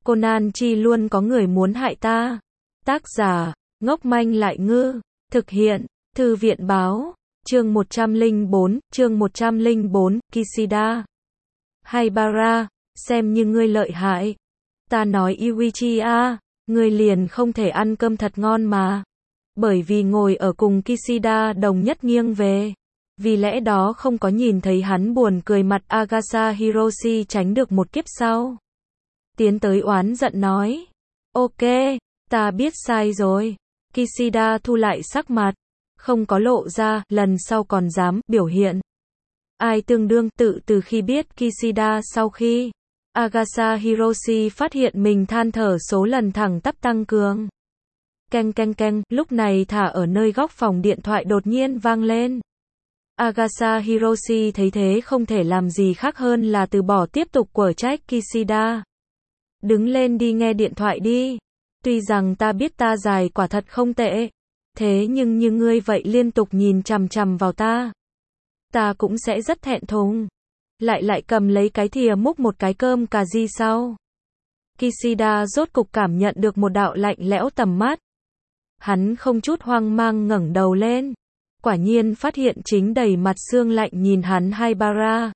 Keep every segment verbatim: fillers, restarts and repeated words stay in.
Conan chi luôn có người muốn hại ta. Tác giả, ngốc manh lại ngư. Thực hiện, Thư viện báo. Chương một trăm lẻ bốn, chương một trăm lẻ bốn, Kishida. Haibara, xem như ngươi lợi hại. Ta nói Yuichi-a, ngươi liền không thể ăn cơm thật ngon mà. Bởi vì ngồi ở cùng Kishida đồng nhất nghiêng về. Vì lẽ đó không có nhìn thấy hắn buồn cười mặt Agasa Hiroshi tránh được một kiếp sau. Tiến tới oán giận nói. Ok, ta biết sai rồi. Kishida thu lại sắc mặt. Không có lộ ra, lần sau còn dám, biểu hiện. Ai tương đương tự từ khi biết Kishida sau khi Agasa Hiroshi phát hiện mình than thở số lần thẳng tắp tăng cường. Keng keng keng, lúc này thả ở nơi góc phòng điện thoại đột nhiên vang lên. Agasa Hiroshi thấy thế không thể làm gì khác hơn là từ bỏ tiếp tục quở trách Kishida. Đứng lên đi nghe điện thoại đi. Tuy rằng ta biết ta dài quả thật không tệ. Thế nhưng như ngươi vậy liên tục nhìn chằm chằm vào ta. Ta cũng sẽ rất thẹn thùng. Lại lại cầm lấy cái thìa múc một cái cơm cà ri sau. Kishida rốt cục cảm nhận được một đạo lạnh lẽo tầm mắt. Hắn không chút hoang mang ngẩng đầu lên. Quả nhiên phát hiện chính đầy mặt sương lạnh nhìn hắn Haibara.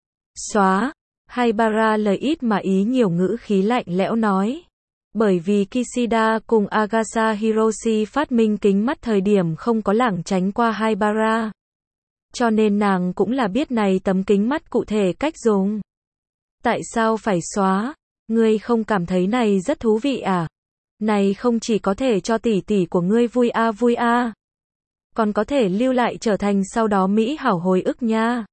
Xóa. Haibara lời ít mà ý nhiều ngữ khí lạnh lẽo nói. Bởi vì Kishida cùng Agasa Hiroshi phát minh kính mắt thời điểm không có lảng tránh qua Haibara. Cho nên nàng cũng là biết này tấm kính mắt cụ thể cách dùng. Tại sao phải xóa? Ngươi không cảm thấy này rất thú vị à? Này không chỉ có thể cho tỷ tỷ của ngươi vui a à vui a à. Còn có thể lưu lại trở thành sau đó mỹ hảo hồi ức nha.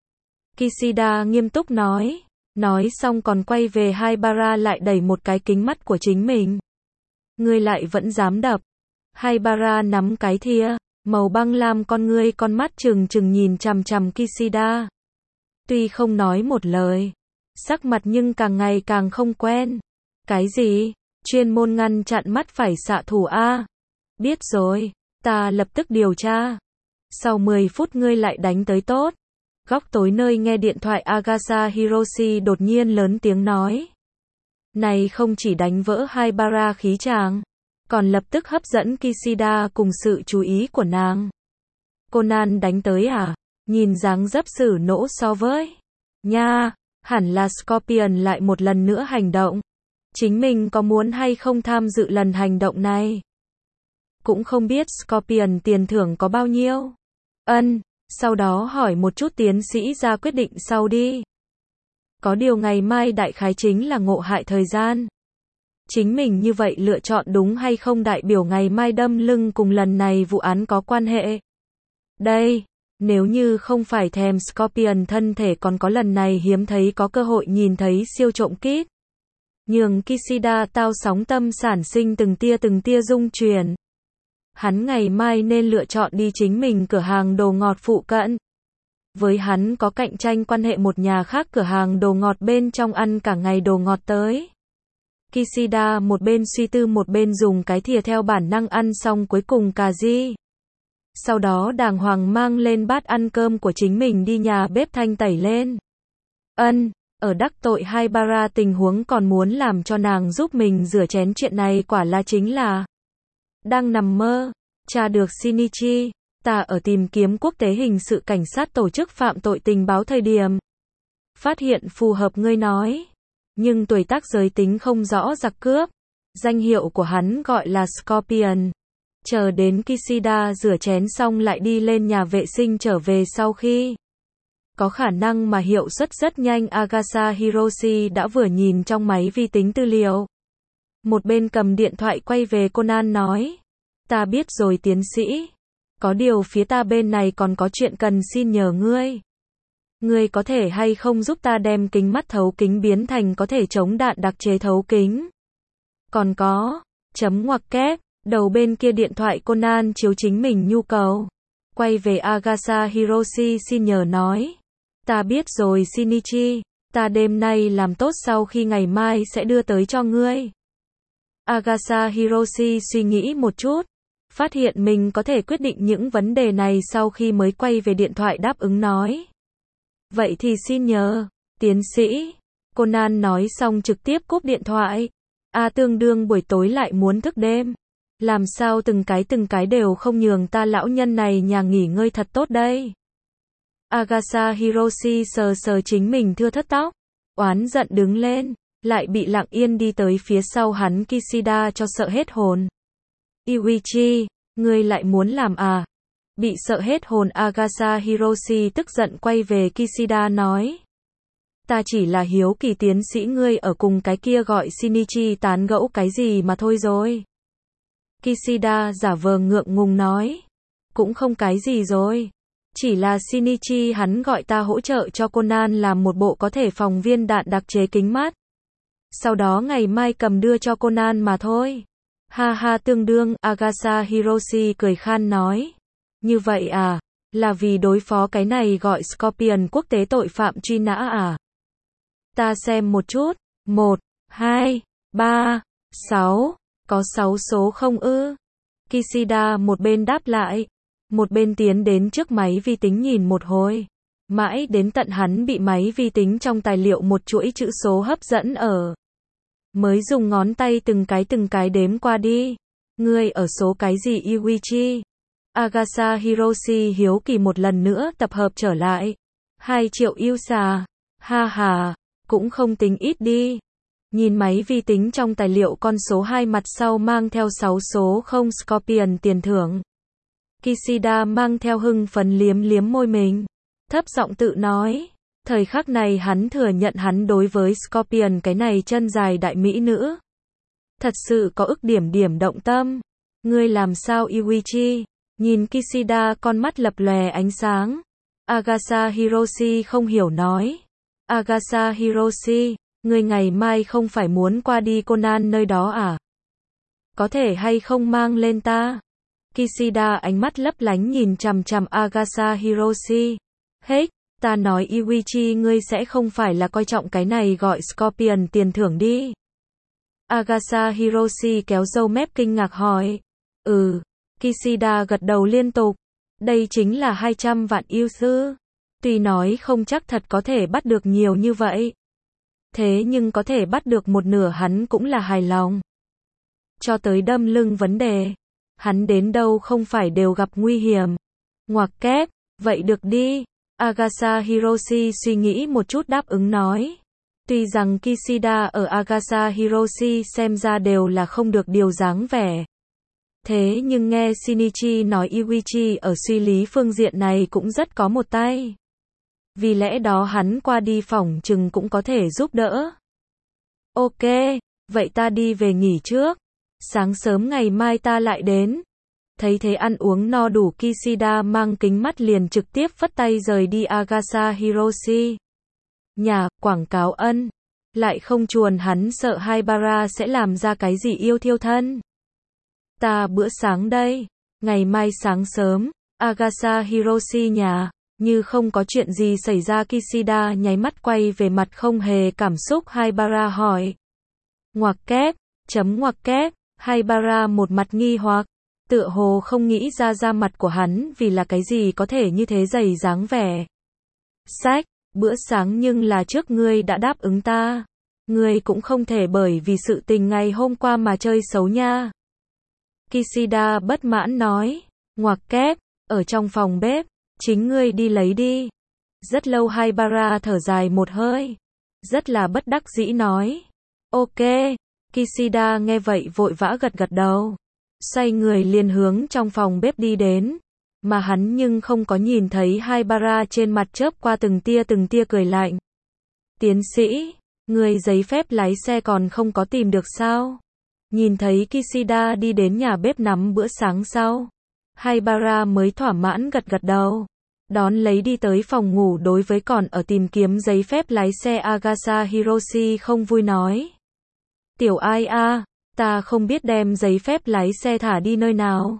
Kishida nghiêm túc nói. Nói xong còn quay về Haibara lại đẩy một cái kính mắt của chính mình. Ngươi lại vẫn dám đập. Haibara nắm cái thìa, màu băng lam con ngươi con mắt trừng trừng nhìn chằm chằm Kishida. Tuy không nói một lời, sắc mặt nhưng càng ngày càng không quen. Cái gì? Chuyên môn ngăn chặn mắt phải xạ thủ a? Biết rồi, ta lập tức điều tra. Sau mười phút ngươi lại đánh tới tốt. Góc tối nơi nghe điện thoại Agasa Hiroshi đột nhiên lớn tiếng nói. Này không chỉ đánh vỡ Haibara khí tràng, còn lập tức hấp dẫn Kishida cùng sự chú ý của nàng. Conan đánh tới à? Nhìn dáng dấp xử nỗ so với. Nha, hẳn là Scorpion lại một lần nữa hành động. Chính mình có muốn hay không tham dự lần hành động này? Cũng không biết Scorpion tiền thưởng có bao nhiêu. Ân. Sau đó hỏi một chút tiến sĩ ra quyết định sau đi. Có điều ngày mai đại khái chính là ngộ hại thời gian. Chính mình như vậy lựa chọn đúng hay không đại biểu ngày mai đâm lưng cùng lần này vụ án có quan hệ. Đây, nếu như không phải thèm Scorpion thân thể còn có lần này hiếm thấy có cơ hội nhìn thấy siêu trộm kít. Nhường Kishida tao sóng tâm sản sinh từng tia từng tia rung chuyển. Hắn ngày mai nên lựa chọn đi chính mình cửa hàng đồ ngọt phụ cận. Với hắn có cạnh tranh quan hệ một nhà khác cửa hàng đồ ngọt bên trong ăn cả ngày đồ ngọt tới. Kishida một bên suy tư một bên dùng cái thìa theo bản năng ăn xong cuối cùng cà ri. Sau đó đàng hoàng mang lên bát ăn cơm của chính mình đi nhà bếp thanh tẩy lên. Ân, ở đắc tội Haibara tình huống còn muốn làm cho nàng giúp mình rửa chén chuyện này quả là chính là đang nằm mơ. Tra được Shinichi, ta ở tìm kiếm quốc tế hình sự cảnh sát tổ chức phạm tội tình báo thời điểm. Phát hiện phù hợp ngươi nói. Nhưng tuổi tác giới tính không rõ giặc cướp. Danh hiệu của hắn gọi là Scorpion. Chờ đến Kishida rửa chén xong lại đi lên nhà vệ sinh trở về sau khi. Có khả năng mà hiệu suất rất nhanh Agasa Hiroshi đã vừa nhìn trong máy vi tính tư liệu. Một bên cầm điện thoại quay về Conan nói. Ta biết rồi tiến sĩ. Có điều phía ta bên này còn có chuyện cần xin nhờ ngươi. Ngươi có thể hay không giúp ta đem kính mắt thấu kính biến thành có thể chống đạn đặc chế thấu kính. Còn có, chấm ngoặc kép, đầu bên kia điện thoại Conan chiếu chính mình nhu cầu. Quay về Agasa Hiroshi xin nhờ nói. Ta biết rồi Shinichi, ta đêm nay làm tốt sau khi ngày mai sẽ đưa tới cho ngươi. Agasa Hiroshi suy nghĩ một chút, phát hiện mình có thể quyết định những vấn đề này sau khi mới quay về điện thoại đáp ứng nói. Vậy thì xin nhờ, tiến sĩ. Conan nói xong trực tiếp cúp điện thoại. A tương đương buổi tối lại muốn thức đêm. Làm sao từng cái từng cái đều không nhường ta lão nhân này nhà nghỉ ngơi thật tốt đây. Agatha Hiroshi sờ sờ chính mình thưa thất tóc, oán giận đứng lên, lại bị lặng yên đi tới phía sau hắn Kishida cho sợ hết hồn. Yuichi, ngươi lại muốn làm à? Bị sợ hết hồn Agatha Hiroshi tức giận quay về Kishida nói. Ta chỉ là hiếu kỳ tiến sĩ ngươi ở cùng cái kia gọi Shinichi tán gẫu cái gì mà thôi rồi. Kishida giả vờ ngượng ngùng nói. Cũng không cái gì rồi. Chỉ là Shinichi hắn gọi ta hỗ trợ cho Conan làm một bộ có thể phòng viên đạn đặc chế kính mát. Sau đó ngày mai cầm đưa cho Conan mà thôi. Ha ha tương đương, Agatha Hiroshi cười khan nói. Như vậy à, là vì đối phó cái này gọi Scorpion quốc tế tội phạm truy nã à? Ta xem một chút, một, hai, ba, sáu, có sáu số không ư? Kishida một bên đáp lại, một bên tiến đến trước máy vi tính nhìn một hồi. Mãi đến tận hắn bị máy vi tính trong tài liệu một chuỗi chữ số hấp dẫn ở. Mới dùng ngón tay từng cái từng cái đếm qua đi. Ngươi ở số cái gì Yuichi? Agatha Hiroshi hiếu kỳ một lần nữa tập hợp trở lại. Hai triệu yêu xà. Ha ha, cũng không tính ít đi. Nhìn máy vi tính trong tài liệu con số hai mặt sau mang theo sáu số không Scorpion tiền thưởng. Kishida mang theo hưng phấn liếm liếm môi mình. Thấp giọng tự nói. Thời khắc này hắn thừa nhận hắn đối với Scorpion cái này chân dài đại mỹ nữ. Thật sự có ức điểm điểm động tâm. Ngươi làm sao Yuichi? Nhìn Kishida con mắt lập lòe ánh sáng. Agatha Hiroshi không hiểu nói. Agatha Hiroshi, ngươi ngày mai không phải muốn qua đi Conan nơi đó à? Có thể hay không mang lên ta? Kishida ánh mắt lấp lánh nhìn chằm chằm Agatha Hiroshi. Hết, ta nói Yuichi ngươi sẽ không phải là coi trọng cái này gọi Scorpion tiền thưởng đi. Agatha Hiroshi kéo râu mép kinh ngạc hỏi. Ừ, Kishida gật đầu liên tục. Đây chính là hai trăm vạn yêu sư. Tuy nói không chắc thật có thể bắt được nhiều như vậy. Thế nhưng có thể bắt được một nửa hắn cũng là hài lòng. Cho tới đâm lưng vấn đề. Hắn đến đâu không phải đều gặp nguy hiểm. Ngoặc kép, vậy được đi. Agatha Hiroshi suy nghĩ một chút đáp ứng nói. Tuy rằng Kishida ở Agatha Hiroshi xem ra đều là không được điều dáng vẻ. Thế nhưng nghe Shinichi nói Yuichi ở suy lý phương diện này cũng rất có một tay. Vì lẽ đó hắn qua đi phỏng chừng cũng có thể giúp đỡ. Ok, vậy ta đi về nghỉ trước. Sáng sớm ngày mai ta lại đến. Thấy thế ăn uống no đủ Kishida mang kính mắt liền trực tiếp phất tay rời đi Agatha Hiroshi. Nhà, quảng cáo ân. Lại không chuồn hắn sợ Haibara sẽ làm ra cái gì yêu thiêu thân. Ta bữa sáng đây. Ngày mai sáng sớm, Agatha Hiroshi nhà. Như không có chuyện gì xảy ra Kishida nháy mắt quay về mặt không hề cảm xúc Haibara hỏi. Ngoặc kép, chấm ngoặc kép, Haibara một mặt nghi hoặc. Tựa hồ không nghĩ ra da mặt của hắn vì là cái gì có thể như thế dày dáng vẻ. Sách, bữa sáng nhưng là trước ngươi đã đáp ứng ta. Ngươi cũng không thể bởi vì sự tình ngày hôm qua mà chơi xấu nha. Kishida bất mãn nói. Ngoặc kép, ở trong phòng bếp, chính ngươi đi lấy đi. Rất lâu Haibara thở dài một hơi. Rất là bất đắc dĩ nói. Ok, Kishida nghe vậy vội vã gật gật đầu. Xoay người liền hướng trong phòng bếp đi đến. Mà hắn nhưng không có nhìn thấy Haibara trên mặt chớp qua từng tia từng tia cười lạnh. Tiến sĩ, người giấy phép lái xe còn không có tìm được sao? Nhìn thấy Kishida đi đến nhà bếp nắm bữa sáng sau. Haibara mới thỏa mãn gật gật đầu. Đón lấy đi tới phòng ngủ đối với còn ở tìm kiếm giấy phép lái xe Agatha Hiroshi không vui nói. Tiểu ai a, ta không biết đem giấy phép lái xe thả đi nơi nào.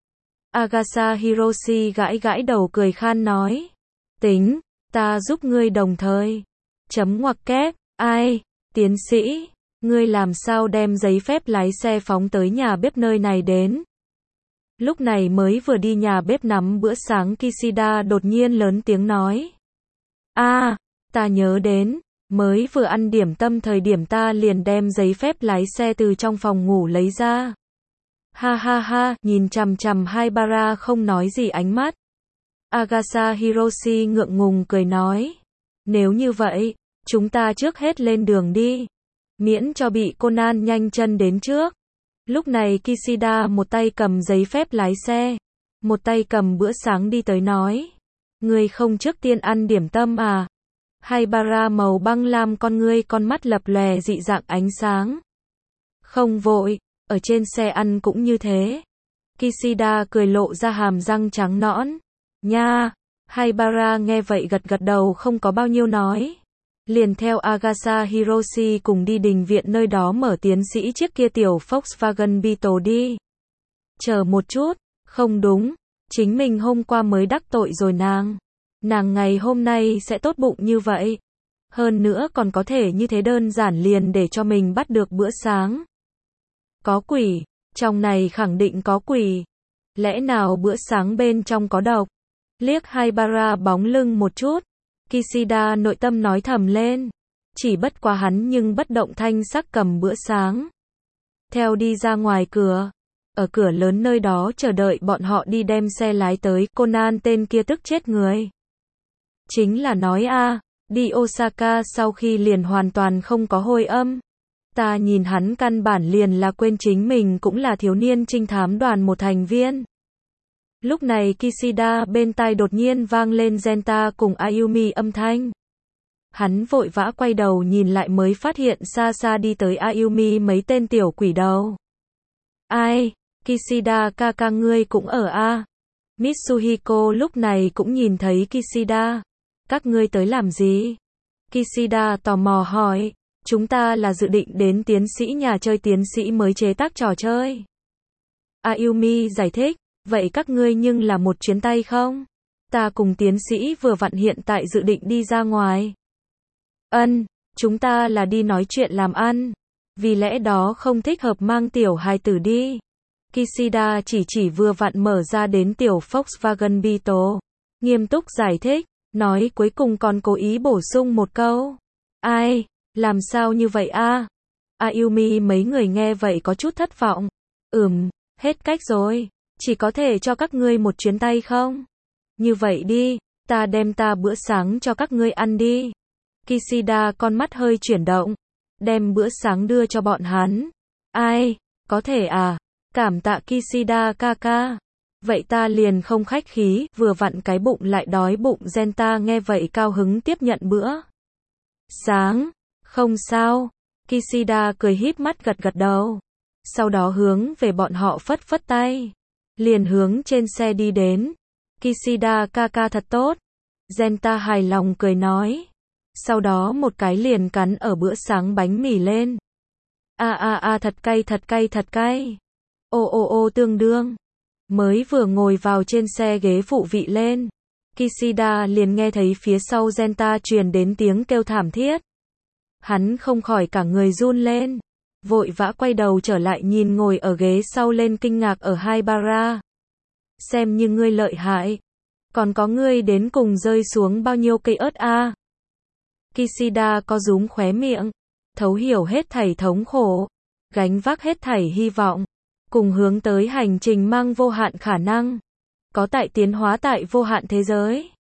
Agatha Hiroshi gãi gãi đầu cười khan nói. Tính, ta giúp ngươi đồng thời. Chấm ngoặc kép, ai, tiến sĩ, ngươi làm sao đem giấy phép lái xe phóng tới nhà bếp nơi này đến. Lúc này mới vừa đi nhà bếp nắm bữa sáng Kishida đột nhiên lớn tiếng nói. A, à, ta nhớ đến, Mới vừa ăn điểm tâm thời điểm ta liền đem giấy phép lái xe từ trong phòng ngủ lấy ra. Ha ha ha, nhìn chằm chằm Haibara không nói gì ánh mắt. Agasha Hiroshi ngượng ngùng cười nói. Nếu như vậy, chúng ta trước hết lên đường đi. Miễn cho bị Conan nhanh chân đến trước. Lúc này Kishida một tay cầm giấy phép lái xe, một tay cầm bữa sáng đi tới nói. Ngươi không trước tiên ăn điểm tâm à? Haibara màu băng lam con ngươi con mắt lập lòe dị dạng ánh sáng. Không vội, ở trên xe ăn cũng như thế. Kishida cười lộ ra hàm răng trắng nõn. Nha, Haibara nghe vậy gật gật đầu không có bao nhiêu nói. Liền theo Agasha Hiroshi cùng đi đình viện nơi đó mở tiến sĩ chiếc kia tiểu Volkswagen Beetle đi. Chờ một chút, không đúng, chính mình hôm qua mới đắc tội rồi nàng. Nàng ngày hôm nay sẽ tốt bụng như vậy. Hơn nữa còn có thể như thế đơn giản liền để cho mình bắt được bữa sáng. Có quỷ, trong này khẳng định có quỷ. Lẽ nào bữa sáng bên trong có độc? Liếc Haibara bóng lưng một chút. Kishida nội tâm nói thầm lên. Chỉ bất quá hắn nhưng bất động thanh sắc cầm bữa sáng. Theo đi ra ngoài cửa. Ở cửa lớn nơi đó chờ đợi bọn họ đi đem xe lái tới. Conan tên kia tức chết người. Chính là nói a, đi Osaka sau khi liền hoàn toàn không có hồi âm. Ta nhìn hắn căn bản liền là quên chính mình cũng là thiếu niên trinh thám đoàn một thành viên. Lúc này Kishida bên tai đột nhiên vang lên Genta cùng Ayumi âm thanh. Hắn vội vã quay đầu nhìn lại mới phát hiện xa xa đi tới Ayumi mấy tên tiểu quỷ đầu. Ai? Kishida ca ca ngươi cũng ở a? Mitsuhiko lúc này cũng nhìn thấy Kishida. Các ngươi tới làm gì? Kishida tò mò hỏi. Chúng ta là dự định đến tiến sĩ nhà chơi tiến sĩ mới chế tác trò chơi. Ayumi giải thích. Vậy các ngươi nhưng là một chuyến tay không? Ta cùng tiến sĩ vừa vặn hiện tại dự định đi ra ngoài. Ân, chúng ta là đi nói chuyện làm ăn. Vì lẽ đó không thích hợp mang tiểu hài tử đi. Kishida chỉ chỉ vừa vặn mở ra đến tiểu Volkswagen Beetle. Nghiêm túc giải thích. Nói cuối cùng còn cố ý bổ sung một câu. Ai? Làm sao như vậy a? Ayumi mấy người nghe vậy có chút thất vọng. Ừm, hết cách rồi. Chỉ có thể cho các ngươi một chuyến tay không? Như vậy đi, ta đem ta bữa sáng cho các ngươi ăn đi. Kishida con mắt hơi chuyển động. Đem bữa sáng đưa cho bọn hắn. Ai? Có thể à? Cảm tạ Kishida ca ca. Vậy ta liền không khách khí, vừa vặn cái bụng lại đói bụng. Genta nghe vậy cao hứng tiếp nhận bữa sáng. Không sao. Kishida cười híp mắt gật gật đầu. Sau đó hướng về bọn họ phất phất tay. Liền hướng trên xe đi đến. Kishida ca ca thật tốt. Genta hài lòng cười nói. Sau đó một cái liền cắn ở bữa sáng bánh mì lên. A a a thật cay thật cay thật cay. Ô ô ô tương đương. Mới vừa ngồi vào trên xe ghế phụ vị lên. Kishida liền nghe thấy phía sau Genta truyền đến tiếng kêu thảm thiết. Hắn không khỏi cả người run lên. Vội vã quay đầu trở lại nhìn ngồi ở ghế sau lên kinh ngạc ở Haibara. Xem như ngươi lợi hại. Còn có ngươi đến cùng rơi xuống bao nhiêu cây ớt a? Kishida có rúm khóe miệng. Thấu hiểu hết thảy thống khổ. Gánh vác hết thảy hy vọng. Cùng hướng tới hành trình mang vô hạn khả năng. Có tại tiến hóa tại vô hạn thế giới.